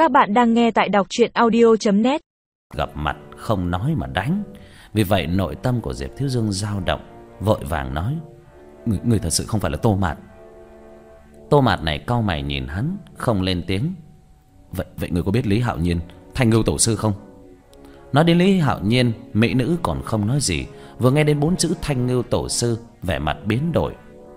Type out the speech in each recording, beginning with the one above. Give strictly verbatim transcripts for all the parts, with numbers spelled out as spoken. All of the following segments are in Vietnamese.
Các bạn đang nghe tại đọc truyện audio chấm net. Gặp mặt không nói mà đánh. Vì vậy nội tâm của Diệp Thiếu Dương dao động, vội vàng nói: Người, người thật sự không phải là Tô Mạt. Tô Mạt này cau mày nhìn hắn, không lên tiếng. Vậy vậy người có biết Lý Hạo Nhiên, Thanh Ngưu tổ sư không? Nói đến Lý Hạo Nhiên, mỹ nữ còn không nói gì, vừa nghe đến bốn chữ Thanh Ngưu tổ sư, vẻ mặt biến đổi.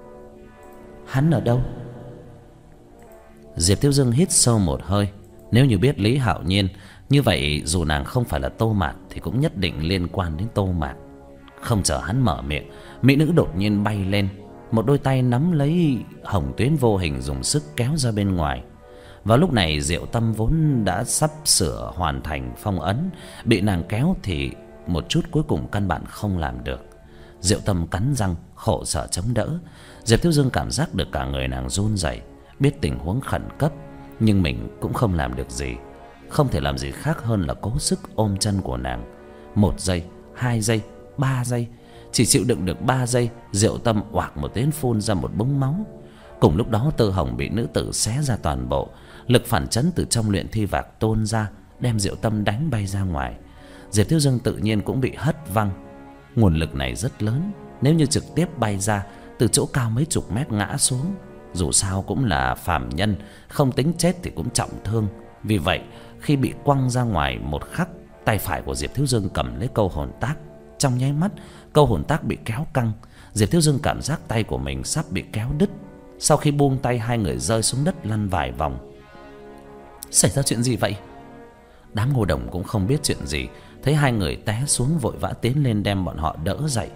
Hắn ở đâu? Diệp Thiếu Dương hít sâu một hơi. Nếu như biết Lý Hạo Nhiên, như vậy dù nàng không phải là Tô Mạt thì cũng nhất định liên quan đến Tô Mạt. Không chờ hắn mở miệng, mỹ nữ đột nhiên bay lên, một đôi tay nắm lấy hồng tuyến vô hình, dùng sức kéo ra bên ngoài. Vào lúc này Diệu Tâm vốn đã sắp sửa hoàn thành phong ấn, bị nàng kéo thì một chút cuối cùng căn bản không làm được. Diệu Tâm cắn răng khổ sở chống đỡ. Diệp Thiếu Dương cảm giác được cả người nàng run rẩy, biết tình huống khẩn cấp nhưng mình cũng không làm được gì, không thể làm gì khác hơn là cố sức ôm chân của nàng. Một giây, hai giây, ba giây, chỉ chịu đựng được ba giây, Diệu Tâm oạc một tiếng phun ra một búng máu. Cùng lúc đó tơ hồng bị nữ tử xé ra toàn bộ, lực phản chấn từ trong luyện thi vạc tuôn ra, đem Diệu Tâm đánh bay ra ngoài. Diệp Thiếu Dương tự nhiên cũng bị hất văng. Nguồn lực này rất lớn, nếu như trực tiếp bay ra từ chỗ cao mấy chục mét ngã xuống, dù sao cũng là phàm nhân, không tính chết thì cũng trọng thương. Vì vậy khi bị quăng ra ngoài một khắc, tay phải của Diệp Thiếu Dương cầm lấy câu hồn tác. Trong nháy mắt, câu hồn tác bị kéo căng. Diệp Thiếu Dương cảm giác tay của mình sắp bị kéo đứt. Sau khi buông tay, hai người rơi xuống đất lăn vài vòng. Xảy ra chuyện gì vậy? Đám Ngô Đồng cũng không biết chuyện gì, thấy hai người té xuống vội vã tiến lên đem bọn họ đỡ dậy.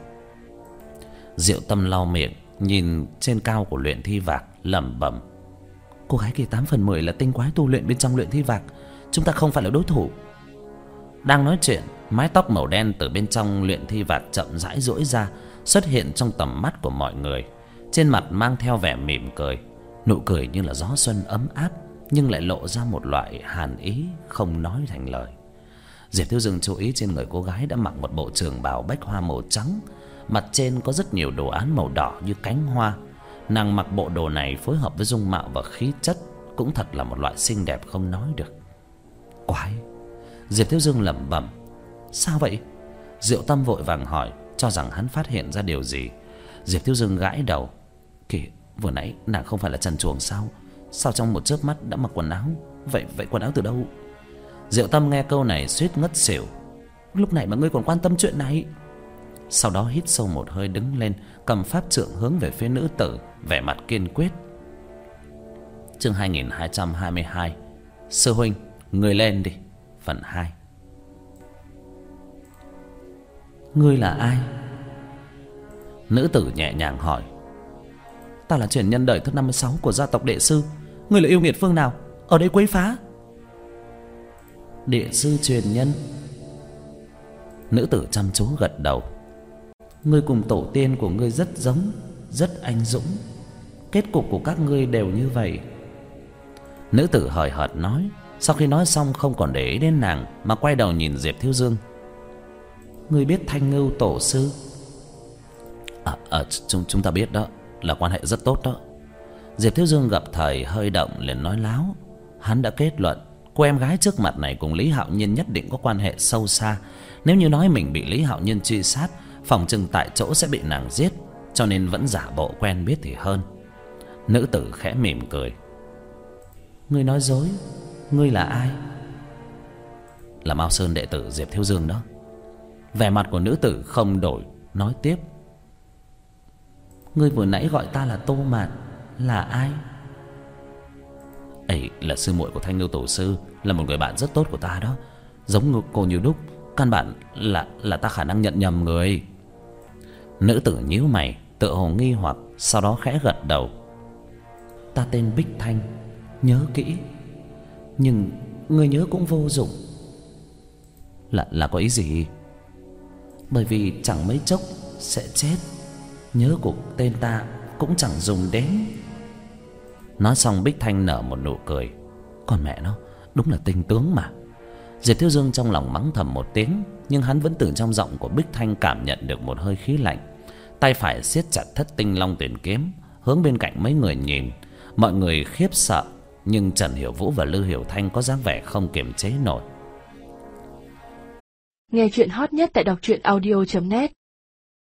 Diệu Tâm lau miệng, nhìn trên cao của luyện thi vạc, lẩm bẩm: Cô gái kia tám phần mười là tinh quái tu luyện bên trong luyện thi vạc, chúng ta không phải là đối thủ. Đang nói chuyện, mái tóc màu đen từ bên trong luyện thi vạc chậm rãi duỗi ra, xuất hiện trong tầm mắt của mọi người. Trên mặt mang theo vẻ mỉm cười, nụ cười như là gió xuân ấm áp, nhưng lại lộ ra một loại hàn ý không nói thành lời. Diệp Thiếu Dương chú ý trên người cô gái đã mặc một bộ trường bào bách hoa màu trắng, mặt trên có rất nhiều đồ án màu đỏ như cánh hoa. Nàng mặc bộ đồ này phối hợp với dung mạo và khí chất, cũng thật là một loại xinh đẹp không nói được. Quái! Diệp Thiếu Dương lẩm bẩm. Sao vậy? Diệu Tâm vội vàng hỏi, cho rằng hắn phát hiện ra điều gì. Diệp Thiếu Dương gãi đầu. Kìa, vừa nãy nàng không phải là trần truồng sao? Sao trong một chớp mắt đã mặc quần áo? Vậy vậy quần áo từ đâu? Diệu Tâm nghe câu này suýt ngất xỉu. Lúc này mà ngươi còn quan tâm chuyện này? Sau đó hít sâu một hơi, đứng lên, cầm pháp trượng hướng về phía nữ tử, vẻ mặt kiên quyết. Chương hai nghìn hai trăm hai mươi hai. Sư huynh, người lên đi. Phần hai. Ngươi là ai? Nữ tử nhẹ nhàng hỏi. Ta là truyền nhân đời thứ năm mươi sáu của gia tộc Đệ Sư. Ngươi là yêu nghiệt phương nào, ở đây quấy phá? Đệ sư truyền nhân. Nữ tử chăm chú gật đầu. Ngươi cùng tổ tiên của ngươi rất giống, rất anh dũng. Kết cục của các ngươi đều như vậy. Nữ tử hời hợt nói. Sau khi nói xong không còn để ý đến nàng, mà quay đầu nhìn Diệp Thiếu Dương. Ngươi biết Thanh Ngưu tổ sư? À, à chúng, chúng ta biết đó, là quan hệ rất tốt đó. Diệp Thiếu Dương gặp thời hơi động liền nói láo. Hắn đã kết luận cô em gái trước mặt này cùng Lý Hạo Nhiên nhất định có quan hệ sâu xa. Nếu như nói mình bị Lý Hạo Nhiên truy sát, phòng chừng tại chỗ sẽ bị nàng giết, cho nên vẫn giả bộ quen biết thì hơn. Nữ tử khẽ mỉm cười. Ngươi nói dối. Ngươi là ai? Là Mao Sơn đệ tử Diệp Thiếu Dương đó. Vẻ mặt của nữ tử không đổi, nói tiếp. Ngươi vừa nãy gọi ta là Tô Mạt, là ai? Ấy là sư muội của Thanh Ngưu tổ sư, là một người bạn rất tốt của ta đó. Giống cô như đúc, căn bản là là ta khả năng nhận nhầm người. Nữ tử nhíu mày, tựa hồ nghi hoặc, sau đó khẽ gật đầu. Ta tên Bích Thanh, nhớ kỹ. Nhưng ngươi nhớ cũng vô dụng. Là là có ý gì? Bởi vì chẳng mấy chốc sẽ chết, nhớ của tên ta cũng chẳng dùng đến. Nói xong Bích Thanh nở một nụ cười. Còn mẹ nó, đúng là tinh tướng mà. Diệp Thiếu Dương trong lòng mắng thầm một tiếng, nhưng hắn vẫn từ trong giọng của Bích Thanh cảm nhận được một hơi khí lạnh. Tay phải siết chặt thất tinh long tuyển kiếm, hướng bên cạnh mấy người nhìn. Mọi người khiếp sợ nhưng Trần Hiểu Vũ và Lư Hiểu Thanh có dáng vẻ không kiềm chế nổi. Nghe chuyện hot nhất tại đọc truyện audio chấm net.